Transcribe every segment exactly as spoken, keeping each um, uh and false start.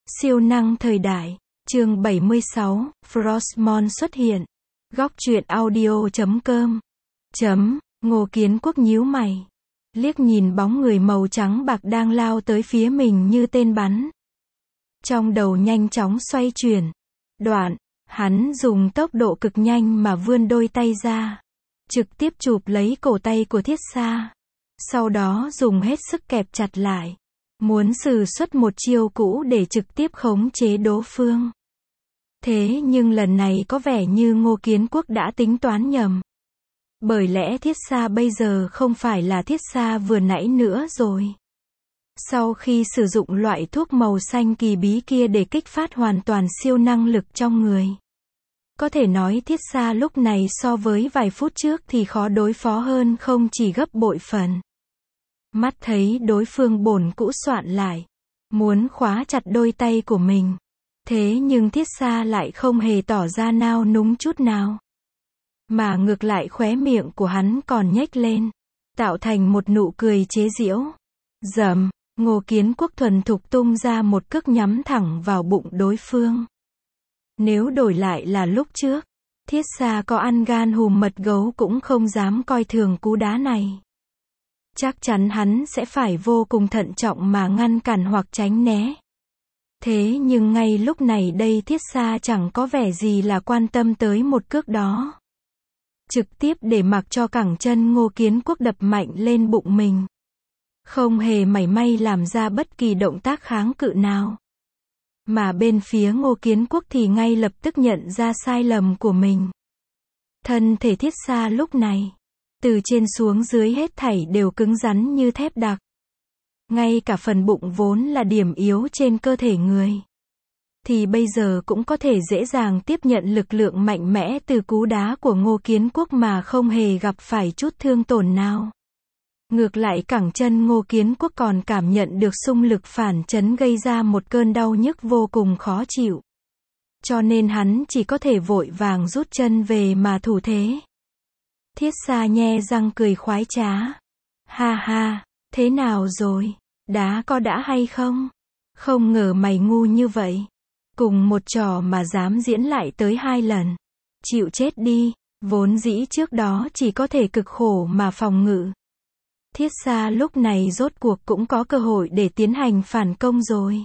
Siêu năng thời đại, chương bảy mươi sáu, Frostmourne xuất hiện. Góc truyện audio chấm com. Chấm, Ngô Kiến Quốc nhíu mày. Liếc nhìn bóng người màu trắng bạc đang lao tới phía mình như tên bắn. Trong đầu nhanh chóng xoay chuyển. Đoạn, hắn dùng tốc độ cực nhanh mà vươn đôi tay ra. Trực tiếp chụp lấy cổ tay của Thiết Sa. Sau đó dùng hết sức kẹp chặt lại. Muốn sử xuất một chiêu cũ để trực tiếp khống chế đối phương. Thế nhưng lần này có vẻ như Ngô Kiến Quốc đã tính toán nhầm. Bởi lẽ Thiết Sa bây giờ không phải là Thiết Sa vừa nãy nữa rồi. Sau khi sử dụng loại thuốc màu xanh kỳ bí kia để kích phát hoàn toàn siêu năng lực trong người. Có thể nói Thiết Sa lúc này so với vài phút trước thì khó đối phó hơn không chỉ gấp bội phần. Mắt thấy đối phương bổn cũ soạn lại. Muốn khóa chặt đôi tay của mình. Thế nhưng Thiết Sa lại không hề tỏ ra nao núng chút nào. Mà ngược lại khóe miệng của hắn còn nhếch lên. Tạo thành một nụ cười chế giễu. Dầm, Ngô Kiến Quốc thuần thục tung ra một cước nhắm thẳng vào bụng đối phương. Nếu đổi lại là lúc trước, Thiết Sa có ăn gan hùm mật gấu cũng không dám coi thường cú đá này. Chắc chắn hắn sẽ phải vô cùng thận trọng mà ngăn cản hoặc tránh né. Thế nhưng ngay lúc này đây Thiết Sa chẳng có vẻ gì là quan tâm tới một cước đó. Trực tiếp để mặc cho cẳng chân Ngô Kiến Quốc đập mạnh lên bụng mình. Không hề mảy may làm ra bất kỳ động tác kháng cự nào. Mà bên phía Ngô Kiến Quốc thì ngay lập tức nhận ra sai lầm của mình. Thân thể Thiết Sa lúc này, từ trên xuống dưới hết thảy đều cứng rắn như thép đặc. Ngay cả phần bụng vốn là điểm yếu trên cơ thể người. Thì bây giờ cũng có thể dễ dàng tiếp nhận lực lượng mạnh mẽ từ cú đá của Ngô Kiến Quốc mà không hề gặp phải chút thương tổn nào. Ngược lại cẳng chân Ngô Kiến Quốc còn cảm nhận được xung lực phản chấn gây ra một cơn đau nhức vô cùng khó chịu. Cho nên hắn chỉ có thể vội vàng rút chân về mà thủ thế. Thiết Sa nhe răng cười khoái trá. Ha ha, thế nào rồi? Đá có đã hay không? Không ngờ mày ngu như vậy. Cùng một trò mà dám diễn lại tới hai lần. Chịu chết đi, vốn dĩ trước đó chỉ có thể cực khổ mà phòng ngự. Thiết Sa lúc này rốt cuộc cũng có cơ hội để tiến hành phản công rồi.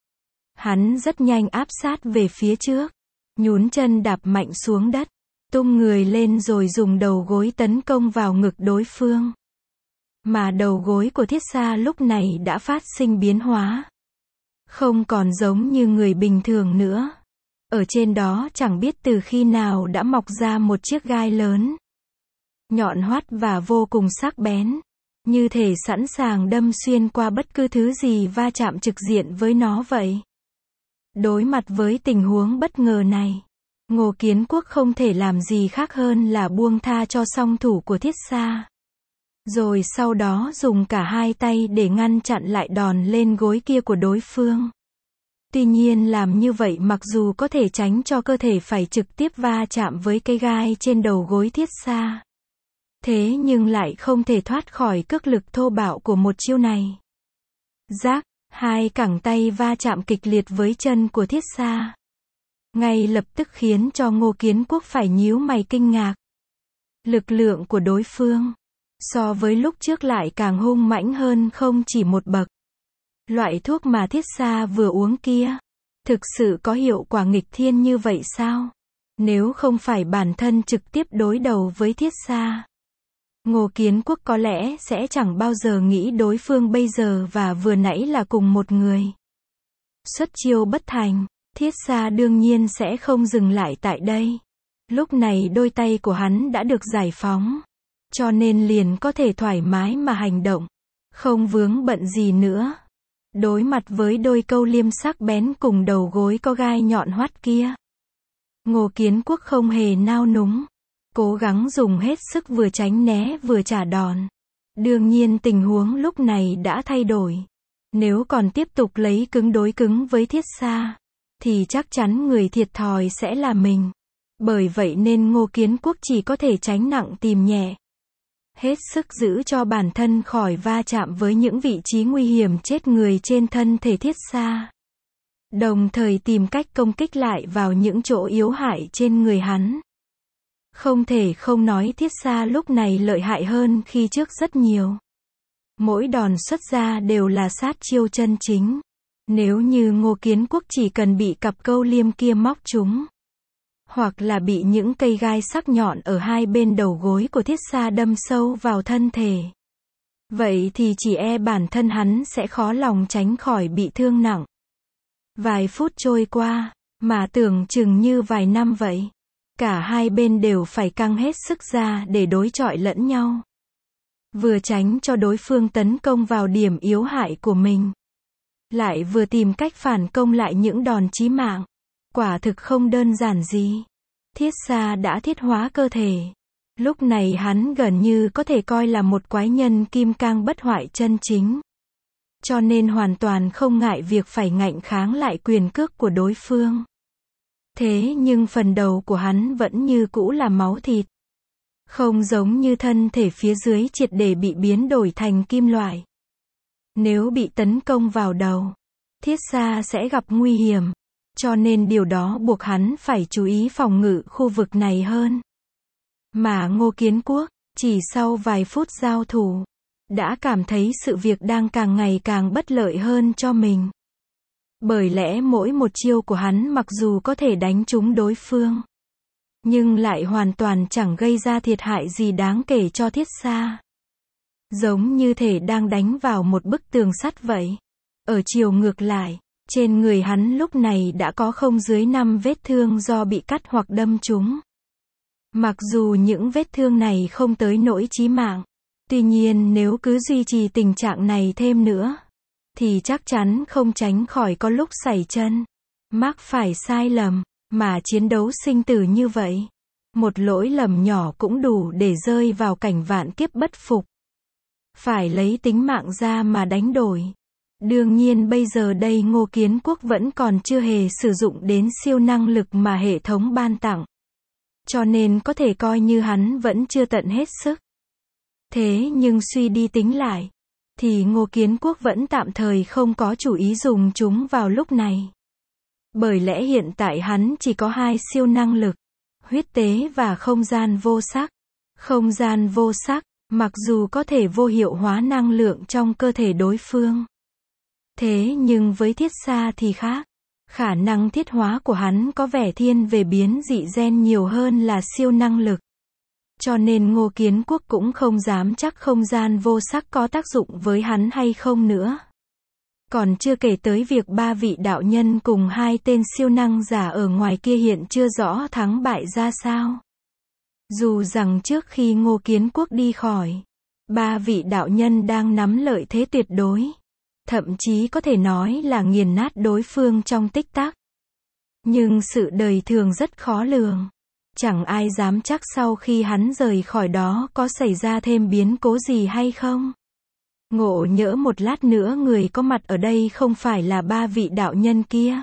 Hắn rất nhanh áp sát về phía trước. Nhún chân đạp mạnh xuống đất. Tung người lên rồi dùng đầu gối tấn công vào ngực đối phương. Mà đầu gối của Thiết Sa lúc này đã phát sinh biến hóa. Không còn giống như người bình thường nữa. Ở trên đó chẳng biết từ khi nào đã mọc ra một chiếc gai lớn. Nhọn hoắt và vô cùng sắc bén. Như thể sẵn sàng đâm xuyên qua bất cứ thứ gì va chạm trực diện với nó vậy. Đối mặt với tình huống bất ngờ này. Ngô Kiến Quốc không thể làm gì khác hơn là buông tha cho song thủ của Thiết Sa. Rồi sau đó dùng cả hai tay để ngăn chặn lại đòn lên gối kia của đối phương. Tuy nhiên làm như vậy mặc dù có thể tránh cho cơ thể phải trực tiếp va chạm với cái gai trên đầu gối Thiết Sa. Thế nhưng lại không thể thoát khỏi cước lực thô bạo của một chiêu này. Rác, hai cẳng tay va chạm kịch liệt với chân của Thiết Sa. Ngay lập tức khiến cho Ngô Kiến Quốc phải nhíu mày kinh ngạc. Lực lượng của đối phương, so với lúc trước lại càng hung mãnh hơn không chỉ một bậc. Loại thuốc mà Thiết Sa vừa uống kia, thực sự có hiệu quả nghịch thiên như vậy sao? Nếu không phải bản thân trực tiếp đối đầu với Thiết Sa, Ngô Kiến Quốc có lẽ sẽ chẳng bao giờ nghĩ đối phương bây giờ và vừa nãy là cùng một người. Xuất chiêu bất thành. Thiết Sa đương nhiên sẽ không dừng lại tại đây. Lúc này đôi tay của hắn đã được giải phóng. Cho nên liền có thể thoải mái mà hành động. Không vướng bận gì nữa. Đối mặt với đôi câu liêm sắc bén cùng đầu gối có gai nhọn hoắt kia. Ngô Kiến Quốc không hề nao núng. Cố gắng dùng hết sức vừa tránh né vừa trả đòn. Đương nhiên tình huống lúc này đã thay đổi. Nếu còn tiếp tục lấy cứng đối cứng với Thiết Sa, thì chắc chắn người thiệt thòi sẽ là mình. Bởi vậy nên Ngô Kiến Quốc chỉ có thể tránh nặng tìm nhẹ. Hết sức giữ cho bản thân khỏi va chạm với những vị trí nguy hiểm chết người trên thân thể Thiết Sa. đồng thời tìm cách công kích lại vào những chỗ yếu hại trên người hắn. Không thể không nói Thiết Xa lúc này lợi hại hơn khi trước rất nhiều. Mỗi đòn xuất ra đều là sát chiêu chân chính. Nếu như Ngô Kiến Quốc chỉ cần bị cặp câu liêm kia móc trúng, hoặc là bị những cây gai sắc nhọn ở hai bên đầu gối của Thiết Xa đâm sâu vào thân thể, vậy thì chỉ e bản thân hắn sẽ khó lòng tránh khỏi bị thương nặng. Vài phút trôi qua, mà tưởng chừng như vài năm vậy. Cả hai bên đều phải căng hết sức ra để đối chọi lẫn nhau. Vừa tránh cho đối phương tấn công vào điểm yếu hại của mình, lại vừa tìm cách phản công lại những đòn chí mạng. Quả thực không đơn giản gì. Thiết Xa đã thiết hóa cơ thể. Lúc này hắn gần như có thể coi là một quái nhân kim cang bất hoại chân chính. Cho nên hoàn toàn không ngại việc phải ngạnh kháng lại quyền cước của đối phương. Thế nhưng phần đầu của hắn vẫn như cũ là máu thịt. Không giống như thân thể phía dưới triệt để bị biến đổi thành kim loại. Nếu bị tấn công vào đầu, Thiết Xa sẽ gặp nguy hiểm. Cho nên điều đó buộc hắn phải chú ý phòng ngự khu vực này hơn. Mà Ngô Kiến Quốc, chỉ sau vài phút giao thủ, đã cảm thấy sự việc đang càng ngày càng bất lợi hơn cho mình. Bởi lẽ mỗi một chiêu của hắn mặc dù có thể đánh trúng đối phương, nhưng lại hoàn toàn chẳng gây ra thiệt hại gì đáng kể cho Thiết Xa. Giống như thể đang đánh vào một bức tường sắt vậy. Ở chiều ngược lại, trên người hắn lúc này đã có không dưới năm vết thương do bị cắt hoặc đâm trúng. Mặc dù những vết thương này không tới nỗi chí mạng, tuy nhiên nếu cứ duy trì tình trạng này thêm nữa, thì chắc chắn không tránh khỏi có lúc sẩy chân, mắc phải sai lầm, mà chiến đấu sinh tử như vậy. Một lỗi lầm nhỏ cũng đủ để rơi vào cảnh vạn kiếp bất phục. Phải lấy tính mạng ra mà đánh đổi. Đương nhiên bây giờ đây Ngô Kiến Quốc vẫn còn chưa hề sử dụng đến siêu năng lực mà hệ thống ban tặng. Cho nên có thể coi như hắn vẫn chưa tận hết sức. Thế nhưng suy đi tính lại, thì Ngô Kiến Quốc vẫn tạm thời không có chủ ý dùng chúng vào lúc này. Bởi lẽ hiện tại hắn chỉ có hai siêu năng lực, huyết tế và không gian vô sắc. Không gian vô sắc, mặc dù có thể vô hiệu hóa năng lượng trong cơ thể đối phương. Thế nhưng với Thiết Xa thì khác. Khả năng thiết hóa của hắn có vẻ thiên về biến dị gen nhiều hơn là siêu năng lực. Cho nên Ngô Kiến Quốc cũng không dám chắc không gian vô sắc có tác dụng với hắn hay không nữa. Còn chưa kể tới việc ba vị đạo nhân cùng hai tên siêu năng giả ở ngoài kia hiện chưa rõ thắng bại ra sao. Dù rằng trước khi Ngô Kiến Quốc đi khỏi, ba vị đạo nhân đang nắm lợi thế tuyệt đối. Thậm chí có thể nói là nghiền nát đối phương trong tích tắc. Nhưng sự đời thường rất khó lường. Chẳng ai dám chắc sau khi hắn rời khỏi đó có xảy ra thêm biến cố gì hay không. Ngộ nhỡ một lát nữa người có mặt ở đây không phải là ba vị đạo nhân kia,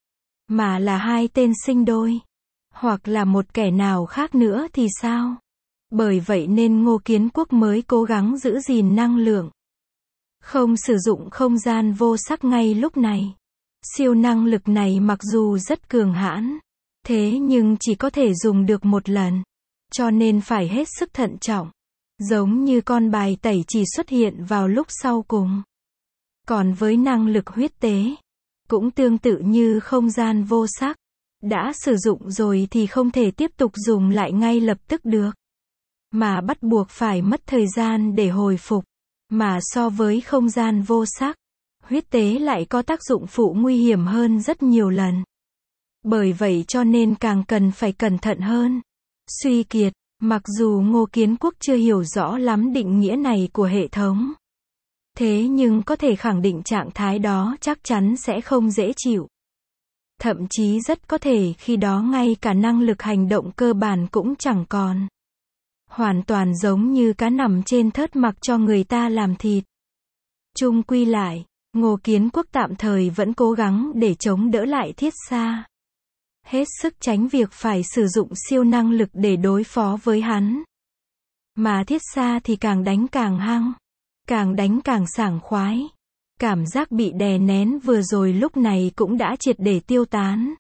mà là hai tên sinh đôi, hoặc là một kẻ nào khác nữa thì sao? Bởi vậy nên Ngô Kiến Quốc mới cố gắng giữ gìn năng lượng. Không sử dụng không gian vô sắc ngay lúc này. Siêu năng lực này mặc dù rất cường hãn, thế nhưng chỉ có thể dùng được một lần. Cho nên phải hết sức thận trọng. Giống như con bài tẩy chỉ xuất hiện vào lúc sau cùng. Còn với năng lực huyết tế, cũng tương tự như không gian vô sắc. Đã sử dụng rồi thì không thể tiếp tục dùng lại ngay lập tức được. Mà bắt buộc phải mất thời gian để hồi phục. Mà so với không gian vô sắc, huyết tế lại có tác dụng phụ nguy hiểm hơn rất nhiều lần. Bởi vậy cho nên càng cần phải cẩn thận hơn. Suy kiệt, mặc dù Ngô Kiến Quốc chưa hiểu rõ lắm định nghĩa này của hệ thống. Thế nhưng có thể khẳng định trạng thái đó chắc chắn sẽ không dễ chịu. Thậm chí rất có thể khi đó ngay cả năng lực hành động cơ bản cũng chẳng còn. Hoàn toàn giống như cá nằm trên thớt mặc cho người ta làm thịt. Chung quy lại, Ngô Kiến Quốc tạm thời vẫn cố gắng để chống đỡ lại Thiết Xa. Hết sức tránh việc phải sử dụng siêu năng lực để đối phó với hắn. Mà Thiết Xa thì càng đánh càng hăng, càng đánh càng sảng khoái. Cảm giác bị đè nén vừa rồi lúc này cũng đã triệt để tiêu tán.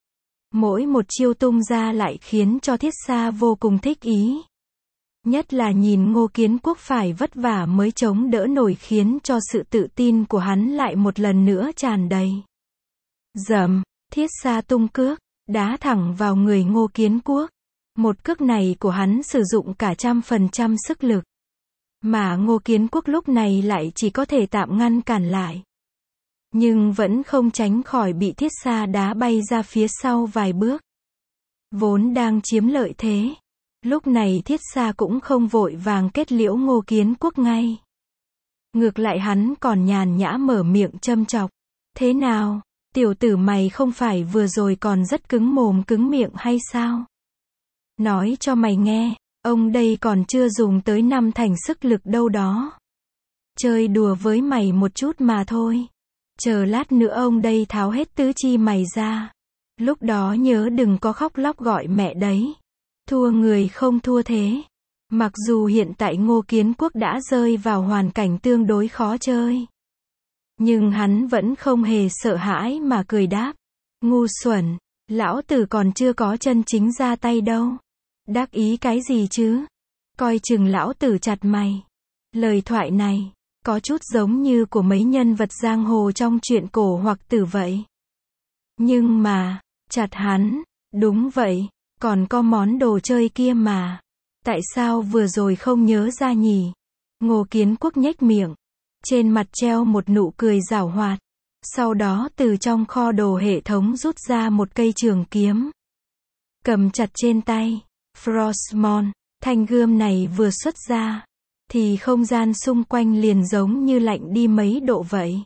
Mỗi một chiêu tung ra lại khiến cho Thiết Xa vô cùng thích ý. Nhất là nhìn Ngô Kiến Quốc phải vất vả mới chống đỡ nổi khiến cho sự tự tin của hắn lại một lần nữa tràn đầy. Dầm, Thiết Xa tung cước, đá thẳng vào người Ngô Kiến Quốc. Một cước này của hắn sử dụng cả trăm phần trăm sức lực. Mà Ngô Kiến Quốc lúc này lại chỉ có thể tạm ngăn cản lại. Nhưng vẫn không tránh khỏi bị Thiết Xa đá bay ra phía sau vài bước. Vốn đang chiếm lợi thế. Lúc này Thiết Xa cũng không vội vàng kết liễu Ngô Kiến Quốc ngay. Ngược lại hắn còn nhàn nhã mở miệng châm chọc. Thế nào, tiểu tử mày không phải vừa rồi còn rất cứng mồm cứng miệng hay sao? Nói cho mày nghe, ông đây còn chưa dùng tới năm thành sức lực đâu đó. Chơi đùa với mày một chút mà thôi. Chờ lát nữa ông đây tháo hết tứ chi mày ra. Lúc đó nhớ đừng có khóc lóc gọi mẹ đấy. Thua người không thua thế. Mặc dù hiện tại Ngô Kiến Quốc đã rơi vào hoàn cảnh tương đối khó chơi. Nhưng hắn vẫn không hề sợ hãi mà cười đáp. Ngu xuẩn, lão tử còn chưa có chân chính ra tay đâu. Đắc ý cái gì chứ? Coi chừng lão tử chặt mày. Lời thoại này, có chút giống như của mấy nhân vật giang hồ trong truyện cổ hoặc tử vậy. Nhưng mà, chặt hắn, đúng vậy, còn có món đồ chơi kia mà. Tại sao vừa rồi không nhớ ra nhỉ? Ngô Kiến Quốc nhếch miệng. Trên mặt treo một nụ cười giảo hoạt. Sau đó từ trong kho đồ hệ thống rút ra một cây trường kiếm. Cầm chặt trên tay. Frostmourne, thanh gươm này vừa xuất ra. Thì không gian xung quanh liền giống như lạnh đi mấy độ vậy.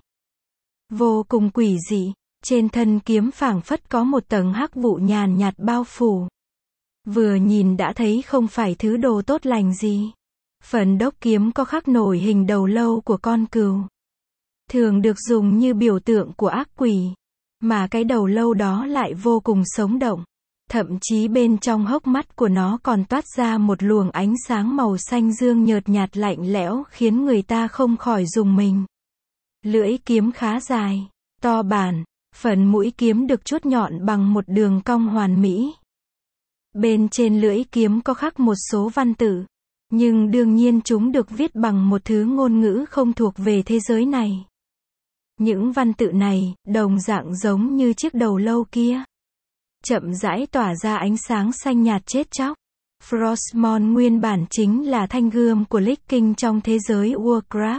Vô cùng quỷ dị. Trên thân kiếm phảng phất có một tầng hắc vụ nhàn nhạt bao phủ. Vừa nhìn đã thấy không phải thứ đồ tốt lành gì. Phần đốc kiếm có khắc nổi hình đầu lâu của con cừu. Thường được dùng như biểu tượng của ác quỷ. Mà cái đầu lâu đó lại vô cùng sống động. Thậm chí bên trong hốc mắt của nó còn toát ra một luồng ánh sáng màu xanh dương nhợt nhạt lạnh lẽo khiến người ta không khỏi rùng mình. Lưỡi kiếm khá dài, to bản, phần mũi kiếm được chuốt nhọn bằng một đường cong hoàn mỹ. Bên trên lưỡi kiếm có khắc một số văn tự, nhưng đương nhiên chúng được viết bằng một thứ ngôn ngữ không thuộc về thế giới này. Những văn tự này, đồng dạng giống như chiếc đầu lâu kia. Chậm rãi tỏa ra ánh sáng xanh nhạt chết chóc. Frostmourne nguyên bản chính là thanh gươm của Lich King trong thế giới Warcraft.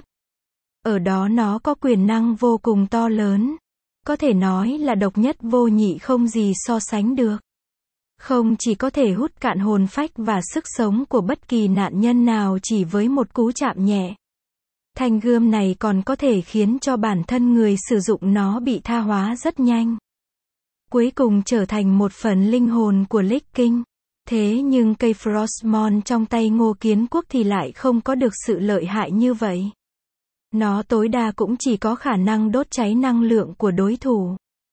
Ở đó nó có quyền năng vô cùng to lớn. Có thể nói là độc nhất vô nhị không gì so sánh được. Không chỉ có thể hút cạn hồn phách và sức sống của bất kỳ nạn nhân nào chỉ với một cú chạm nhẹ. Thanh gươm này còn có thể khiến cho bản thân người sử dụng nó bị tha hóa rất nhanh. Cuối cùng trở thành một phần linh hồn của Lich King. Thế nhưng cây Frostmourne trong tay Ngô Kiến Quốc thì lại không có được sự lợi hại như vậy. Nó tối đa cũng chỉ có khả năng đốt cháy năng lượng của đối thủ.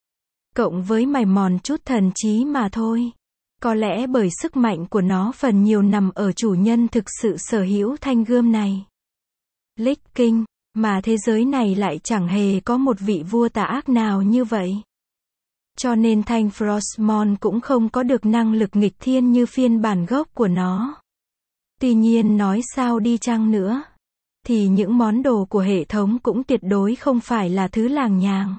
Cộng với mài mòn chút thần trí mà thôi. Có lẽ bởi sức mạnh của nó phần nhiều nằm ở chủ nhân thực sự sở hữu thanh gươm này. Lich King, mà thế giới này lại chẳng hề có một vị vua tà ác nào như vậy. Cho nên thanh Frostmourne cũng không có được năng lực nghịch thiên như phiên bản gốc của nó. Tuy nhiên nói sao đi chăng nữa, thì những món đồ của hệ thống cũng tuyệt đối không phải là thứ làng nhàng.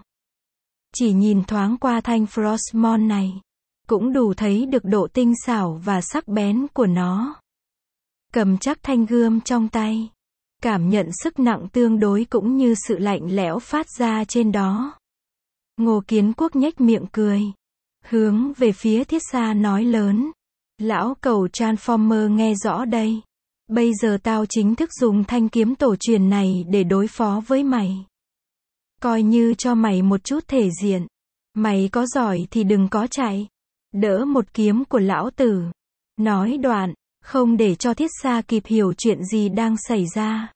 Chỉ nhìn thoáng qua thanh Frostmourne này, cũng đủ thấy được độ tinh xảo và sắc bén của nó. Cầm chắc thanh gươm trong tay, cảm nhận sức nặng tương đối cũng như sự lạnh lẽo phát ra trên đó. Ngô Kiến Quốc nhếch miệng cười, hướng về phía Thiết Xa nói lớn. Lão cẩu Transformer nghe rõ đây. Bây giờ tao chính thức dùng thanh kiếm tổ truyền này để đối phó với mày. Coi như cho mày một chút thể diện. Mày có giỏi thì đừng có chạy. Đỡ một kiếm của lão tử. Nói đoạn, không để cho Thiết Xa kịp hiểu chuyện gì đang xảy ra.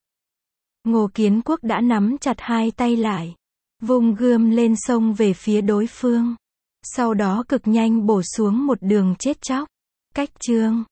Ngô Kiến Quốc đã nắm chặt hai tay lại. Vung gươm lên xông về phía đối phương. Sau đó cực nhanh bổ xuống một đường chết chóc. Cách chương